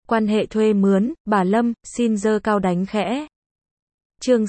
Quan hệ thuê mướn, bà Lâm, xin giơ cao đánh khẽ. Chương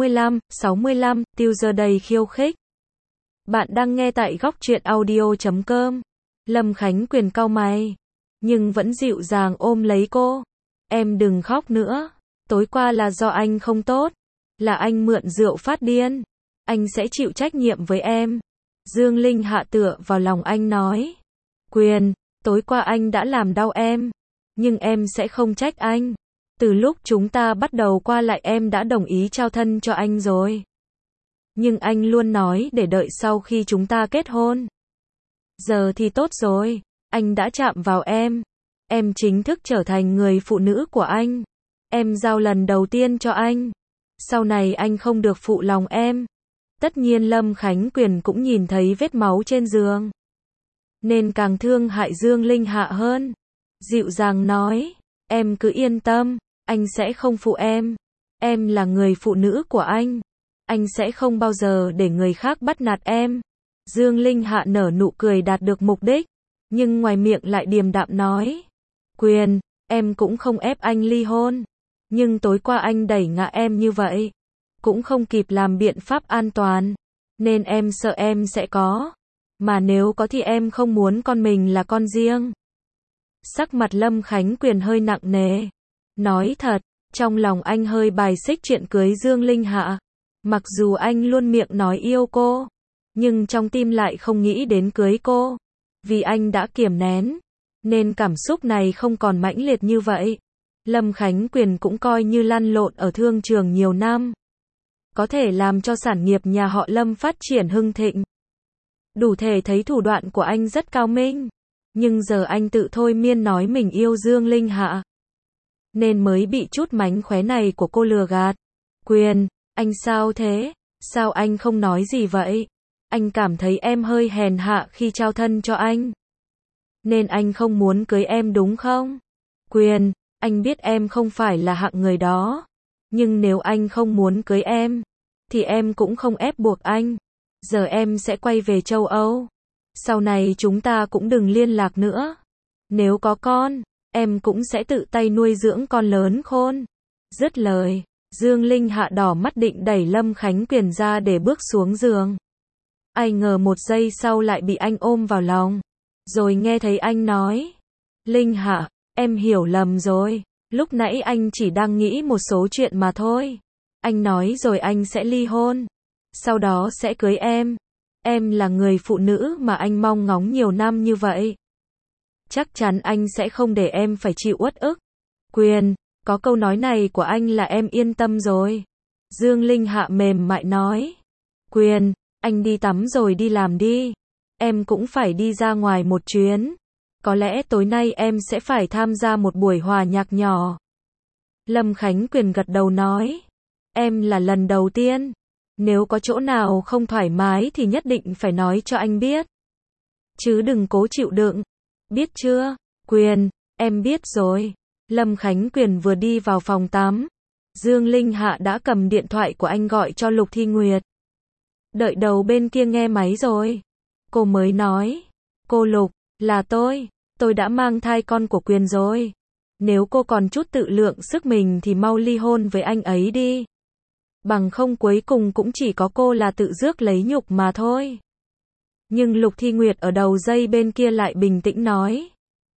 65, tiêu giờ đầy khiêu khích. Bạn đang nghe tại góc truyện audio.com. Lâm Khánh Quyền cau mày, nhưng vẫn dịu dàng ôm lấy cô. Em đừng khóc nữa. Tối qua là do anh không tốt. Là anh mượn rượu phát điên. Anh sẽ chịu trách nhiệm với em. Dương Linh hạ tựa vào lòng anh nói. Quyền, tối qua anh đã làm đau em. Nhưng em sẽ không trách anh. Từ lúc chúng ta bắt đầu qua lại em đã đồng ý trao thân cho anh rồi. Nhưng anh luôn nói để đợi sau khi chúng ta kết hôn. Giờ thì tốt rồi. Anh đã chạm vào em. Em chính thức trở thành người phụ nữ của anh. Em giao lần đầu tiên cho anh. Sau này anh không được phụ lòng em. Tất nhiên Lâm Khánh Quyền cũng nhìn thấy vết máu trên giường. Nên càng thương hại Dương Linh Hạ hơn. Dịu dàng nói. Em cứ yên tâm. Anh sẽ không phụ em. Em là người phụ nữ của anh. Anh sẽ không bao giờ để người khác bắt nạt em. Dương Linh Hạ nở nụ cười đạt được mục đích. Nhưng ngoài miệng lại điềm đạm nói. Quyền, em cũng không ép anh ly hôn. Nhưng tối qua anh đẩy ngã em như vậy. Cũng không kịp làm biện pháp an toàn. Nên em sợ em sẽ có. Mà nếu có thì em không muốn con mình là con riêng. Sắc mặt Lâm Khánh Quyền hơi nặng nề. Nói thật, trong lòng anh hơi bài xích chuyện cưới Dương Linh Hạ. Mặc dù anh luôn miệng nói yêu cô. Nhưng trong tim lại không nghĩ đến cưới cô. Vì anh đã kiềm nén. Nên cảm xúc này không còn mãnh liệt như vậy. Lâm Khánh Quyền cũng coi như lăn lộn ở thương trường nhiều năm. Có thể làm cho sản nghiệp nhà họ Lâm phát triển hưng thịnh. Đủ thể thấy thủ đoạn của anh rất cao minh. Nhưng giờ anh tự thôi miên nói mình yêu Dương Linh Hạ. Nên mới bị chút mánh khóe này của cô lừa gạt. Quyền, anh sao thế? Sao anh không nói gì vậy? Anh cảm thấy em hơi hèn hạ khi trao thân cho anh. Nên anh không muốn cưới em đúng không? Quyền, anh biết em không phải là hạng người đó. Nhưng nếu anh không muốn cưới em, thì em cũng không ép buộc anh. Giờ em sẽ quay về châu Âu. Sau này chúng ta cũng đừng liên lạc nữa. Nếu có con, em cũng sẽ tự tay nuôi dưỡng con lớn khôn. Dứt lời, Dương Linh Hạ đỏ mắt định đẩy Lâm Khánh Quyền ra để bước xuống giường. Ai ngờ một giây sau lại bị anh ôm vào lòng. Rồi nghe thấy anh nói. Linh Hạ, em hiểu lầm rồi. Lúc nãy anh chỉ đang nghĩ một số chuyện mà thôi. Anh nói rồi anh sẽ ly hôn. Sau đó sẽ cưới em. Em là người phụ nữ mà anh mong ngóng nhiều năm như vậy. Chắc chắn anh sẽ không để em phải chịu uất ức. Quyền, có câu nói này của anh là em yên tâm rồi. Dương Linh Hạ mềm mại nói. Quyền, anh đi tắm rồi đi làm đi. Em cũng phải đi ra ngoài một chuyến. Có lẽ tối nay em sẽ phải tham gia một buổi hòa nhạc nhỏ. Lâm Khánh Quyền gật đầu nói. Em là lần đầu tiên. Nếu có chỗ nào không thoải mái thì nhất định phải nói cho anh biết. Chứ đừng cố chịu đựng. Biết chưa? Quyền, em biết rồi. Lâm Khánh Quyền vừa đi vào phòng tắm. Dương Linh Hạ đã cầm điện thoại của anh gọi cho Lục Thi Nguyệt. Đợi đầu bên kia nghe máy rồi. Cô mới nói. Cô Lục, là tôi đã mang thai con của Quyền rồi. Nếu cô còn chút tự lượng sức mình thì mau ly hôn với anh ấy đi. Bằng không cuối cùng cũng chỉ có cô là tự rước lấy nhục mà thôi. Nhưng Lục Thi Nguyệt ở đầu dây bên kia lại bình tĩnh nói.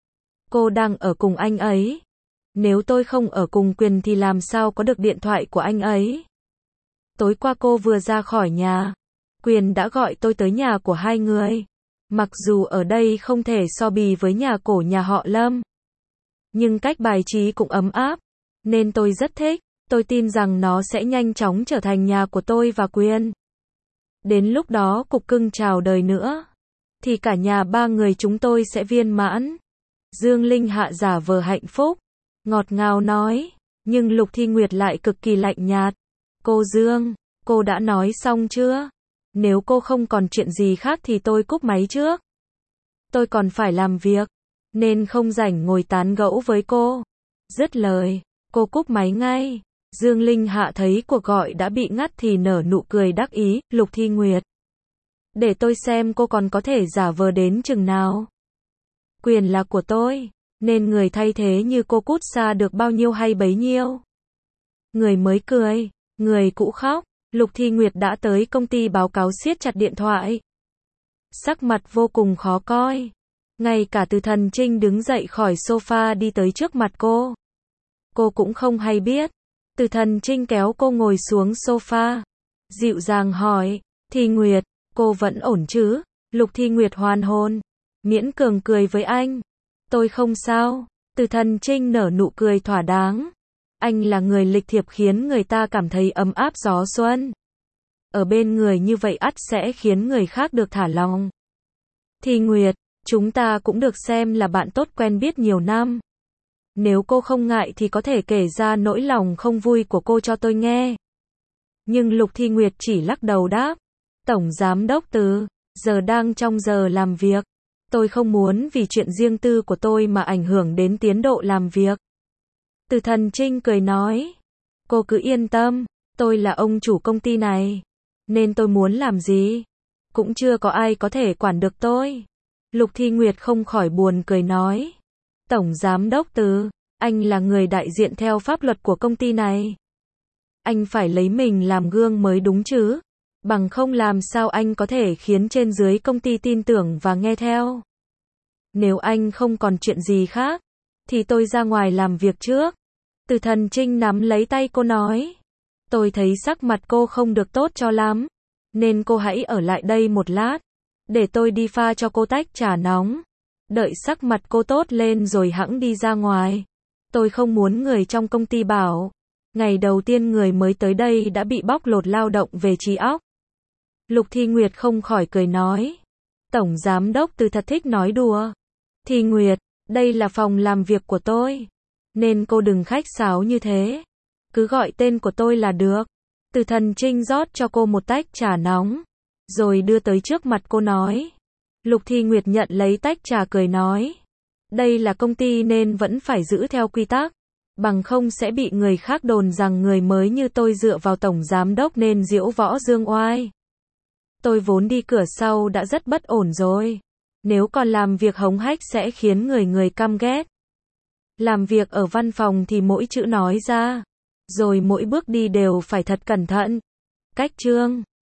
Cô đang ở cùng anh ấy. Nếu tôi không ở cùng Quyền thì làm sao có được điện thoại của anh ấy. Tối qua cô vừa ra khỏi nhà. Quyền đã gọi tôi tới nhà của hai người. Mặc dù ở đây không thể so bì với nhà cổ nhà họ Lâm. Nhưng cách bài trí cũng ấm áp. Nên tôi rất thích. Tôi tin rằng nó sẽ nhanh chóng trở thành nhà của tôi và Quyền. Đến lúc đó cục cưng chào đời nữa. Thì cả nhà ba người chúng tôi sẽ viên mãn. Dương Linh Hạ giả vờ hạnh phúc. Ngọt ngào nói. Nhưng Lục Thi Nguyệt lại cực kỳ lạnh nhạt. Cô Dương, cô đã nói xong chưa? Nếu cô không còn chuyện gì khác thì tôi cúp máy trước. Tôi còn phải làm việc. Nên không rảnh ngồi tán gẫu với cô. Dứt lời, cô cúp máy ngay. Dương Linh Hạ thấy cuộc gọi đã bị ngắt thì nở nụ cười đắc ý. Lục Thi Nguyệt, để tôi xem cô còn có thể giả vờ đến chừng nào. Quyền là của tôi. nên người thay thế như cô cút xa được bao nhiêu hay bấy nhiêu. Người mới cười, người cũ khóc. Lục Thi Nguyệt đã tới công ty báo cáo siết chặt điện thoại. Sắc mặt vô cùng khó coi. Ngay cả Từ Thần Trinh đứng dậy khỏi sofa đi tới trước mặt cô. Cô cũng không hay biết. Từ Thần Trinh kéo cô ngồi xuống sofa. Dịu dàng hỏi, Thi Nguyệt, cô vẫn ổn chứ? Lục Thi Nguyệt hoàn hồn. Miễn cường cười với anh. Tôi không sao. Từ Thần Trinh nở nụ cười thỏa đáng. Anh là người lịch thiệp khiến người ta cảm thấy ấm áp gió xuân. Ở bên người như vậy ắt sẽ khiến người khác được thả lòng. Thi Nguyệt, chúng ta cũng được xem là bạn tốt quen biết nhiều năm. Nếu cô không ngại thì có thể kể ra nỗi lòng không vui của cô cho tôi nghe. Nhưng Lục Thi Nguyệt chỉ lắc đầu đáp. Tổng Giám đốc Từ, giờ đang trong giờ làm việc. Tôi không muốn vì chuyện riêng tư của tôi mà ảnh hưởng đến tiến độ làm việc. Từ Thần Trinh cười nói. Cô cứ yên tâm, tôi là ông chủ công ty này. Nên tôi muốn làm gì, cũng chưa có ai có thể quản được tôi. Lục Thi Nguyệt không khỏi buồn cười nói. Tổng Giám đốc Từ, anh là người đại diện theo pháp luật của công ty này. Anh phải lấy mình làm gương mới đúng chứ. Bằng không làm sao anh có thể khiến trên dưới công ty tin tưởng và nghe theo. Nếu anh không còn chuyện gì khác, thì tôi ra ngoài làm việc trước. Từ Thần Trinh nắm lấy tay cô nói. Tôi thấy sắc mặt cô không được tốt cho lắm. Nên cô hãy ở lại đây một lát. Để tôi đi pha cho cô tách trà nóng. Đợi sắc mặt cô tốt lên rồi hẵng đi ra ngoài. Tôi không muốn người trong công ty bảo. Ngày đầu tiên người mới tới đây đã bị bóc lột lao động về trí óc. Lục Thi Nguyệt không khỏi cười nói. Tổng Giám đốc Từ thật thích nói đùa. Thi Nguyệt, đây là phòng làm việc của tôi. Nên cô đừng khách sáo như thế. Cứ gọi tên của tôi là được. Từ Thần Trinh rót cho cô một tách trà nóng. Rồi đưa tới trước mặt cô nói. Lục Thi Nguyệt nhận lấy tách trà cười nói. Đây là công ty nên vẫn phải giữ theo quy tắc. Bằng không sẽ bị người khác đồn rằng người mới như tôi dựa vào tổng giám đốc nên diễu võ dương oai. Tôi vốn đi cửa sau đã rất bất ổn rồi. Nếu còn làm việc hống hách sẽ khiến người căm ghét. Làm việc ở văn phòng thì mỗi chữ nói ra. Rồi mỗi bước đi đều phải thật cẩn thận. Cách chương